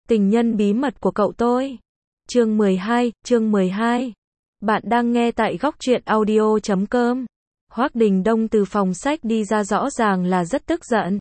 Tình nhân bí mật của cậu tôi. Chương 12. Bạn đang nghe tại góc truyện audio.com. Hoắc Đình Đông từ phòng sách đi ra rõ ràng là rất tức giận.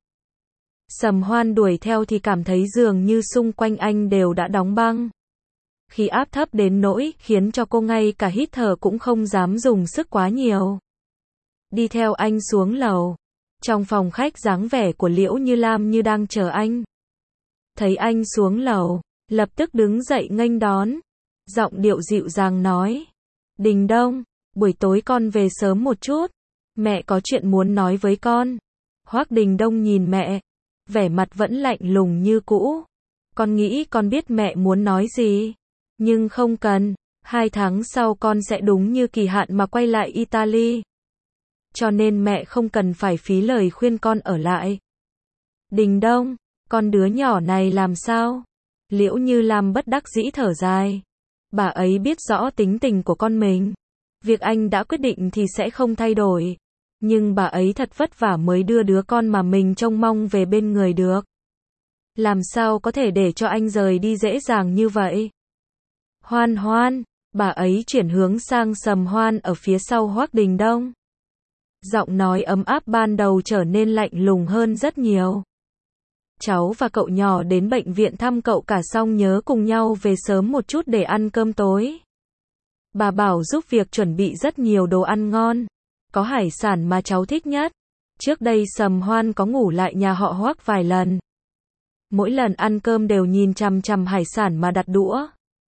Sầm Hoan đuổi theo thì cảm thấy dường như xung quanh anh đều đã đóng băng. Khí áp thấp đến nỗi khiến cho cô ngay cả hít thở cũng không dám dùng sức quá nhiều. Đi theo anh xuống lầu. Trong phòng khách dáng vẻ của Liễu Như Lam như đang chờ anh. Thấy anh xuống lầu, lập tức đứng dậy nghênh đón. Giọng điệu dịu dàng nói. Đình Đông, buổi tối con về sớm một chút. Mẹ có chuyện muốn nói với con. Hoắc Đình Đông nhìn mẹ. Vẻ mặt vẫn lạnh lùng như cũ. Con nghĩ con biết mẹ muốn nói gì. Nhưng không cần. 2 tháng sau con sẽ đúng như kỳ hạn mà quay lại Italy. Cho nên mẹ không cần phải phí lời khuyên con ở lại. Đình Đông, con đứa nhỏ này làm sao? Liễu Như Lam bất đắc dĩ thở dài. Bà ấy biết rõ tính tình của con mình. Việc anh đã quyết định thì sẽ không thay đổi. Nhưng bà ấy thật vất vả mới đưa đứa con mà mình trông mong về bên người được. Làm sao có thể để cho anh rời đi dễ dàng như vậy? Hoan Hoan, bà ấy chuyển hướng sang Sầm Hoan ở phía sau Hoắc Đình Đông. Giọng nói ấm áp ban đầu trở nên lạnh lùng hơn rất nhiều. Cháu và cậu nhỏ đến bệnh viện thăm cậu cả xong nhớ cùng nhau về sớm một chút để ăn cơm tối. Bà bảo giúp việc chuẩn bị rất nhiều đồ ăn ngon. Có hải sản mà cháu thích nhất. Trước đây Sầm Hoan có ngủ lại nhà họ Hoắc vài lần. Mỗi lần ăn cơm đều nhìn chằm chằm hải sản mà đặt đũa.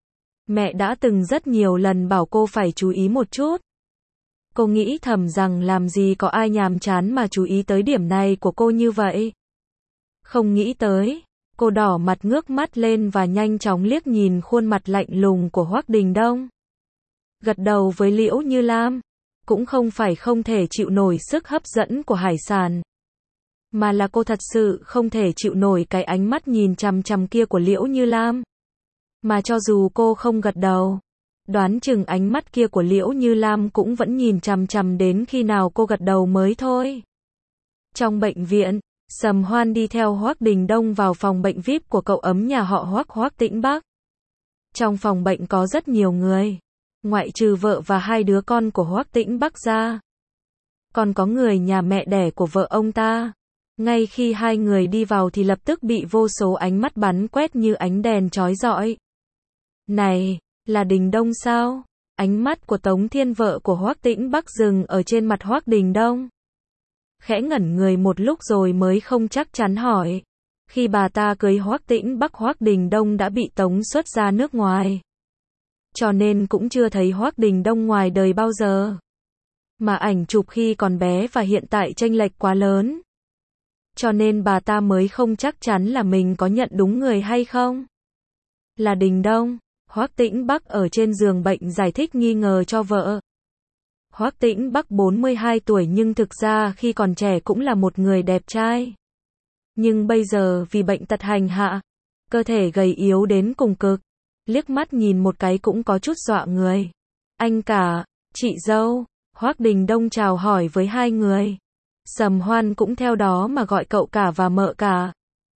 Mẹ đã từng rất nhiều lần bảo cô phải chú ý một chút. Cô nghĩ thầm rằng làm gì có ai nhàm chán mà chú ý tới điểm này của cô như vậy. Không nghĩ tới, cô đỏ mặt ngước mắt lên và nhanh chóng liếc nhìn khuôn mặt lạnh lùng của Hoắc Đình Đông. Gật đầu với Liễu Như Lam, cũng không phải không thể chịu nổi sức hấp dẫn của hải sản. Mà là cô thật sự không thể chịu nổi cái ánh mắt nhìn chằm chằm kia của Liễu Như Lam. Mà cho dù cô không gật đầu, đoán chừng ánh mắt kia của Liễu Như Lam cũng vẫn nhìn chằm chằm đến khi nào cô gật đầu mới thôi. Trong bệnh viện, Sầm Hoan đi theo Hoắc Đình Đông vào phòng bệnh VIP của cậu ấm nhà họ Hoắc, Hoắc Tĩnh Bắc. Trong phòng bệnh có rất nhiều người, ngoại trừ vợ và 2 đứa con của Hoắc Tĩnh Bắc ra. Còn có người nhà mẹ đẻ của vợ ông ta. Ngay khi 2 người đi vào thì lập tức bị vô số ánh mắt bắn quét như ánh đèn chói rọi. Này, là Đình Đông sao? Ánh mắt của Tống Thiên vợ của Hoắc Tĩnh Bắc dừng ở trên mặt Hoắc Đình Đông. Khẽ ngẩn người một lúc rồi mới không chắc chắn hỏi. Khi bà ta cưới Hoắc Tĩnh Bắc, Hoắc Đình Đông đã bị tống xuất ra nước ngoài. Cho nên cũng chưa thấy Hoắc Đình Đông ngoài đời bao giờ. Mà ảnh chụp khi còn bé và hiện tại chênh lệch quá lớn. Cho nên bà ta mới không chắc chắn là mình có nhận đúng người hay không. Là Đình Đông, Hoắc Tĩnh Bắc ở trên giường bệnh giải thích nghi ngờ cho vợ. Hoắc Tĩnh Bắc 42 tuổi nhưng thực ra khi còn trẻ cũng là một người đẹp trai. Nhưng bây giờ vì bệnh tật hành hạ, cơ thể gầy yếu đến cùng cực, liếc mắt nhìn một cái cũng có chút dọa người. Anh cả, chị dâu, Hoắc Đình Đông chào hỏi với 2 người. Sầm Hoan cũng theo đó mà gọi cậu cả và mợ cả.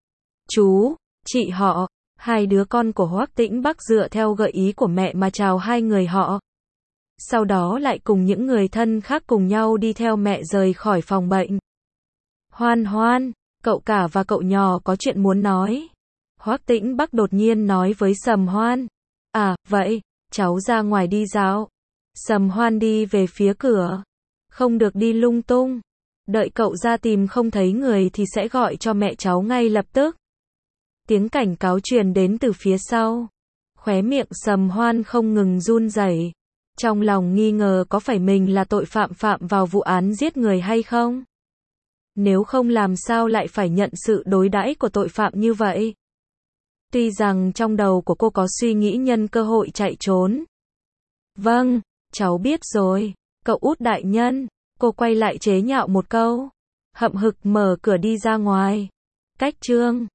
Chú, chị họ, 2 đứa con của Hoắc Tĩnh Bắc dựa theo gợi ý của mẹ mà chào 2 người họ. Sau đó lại cùng những người thân khác cùng nhau đi theo mẹ rời khỏi phòng bệnh. Hoan Hoan, cậu cả và cậu nhỏ có chuyện muốn nói. Hoắc Tĩnh Bắc đột nhiên nói với Sầm Hoan. À, vậy, cháu ra ngoài đi dạo. Sầm Hoan đi về phía cửa. Không được đi lung tung. Đợi cậu ra tìm không thấy người thì sẽ gọi cho mẹ cháu ngay lập tức. Tiếng cảnh cáo truyền đến từ phía sau. Khóe miệng Sầm Hoan không ngừng run rẩy. Trong lòng nghi ngờ có phải mình là tội phạm phạm vào vụ án giết người hay không? Nếu không làm sao lại phải nhận sự đối đãi của tội phạm như vậy? Tuy rằng trong đầu của cô có suy nghĩ nhân cơ hội chạy trốn. Vâng, cháu biết rồi, cậu út đại nhân. Cô quay lại chế nhạo một câu. Hậm hực mở cửa đi ra ngoài. Cách chương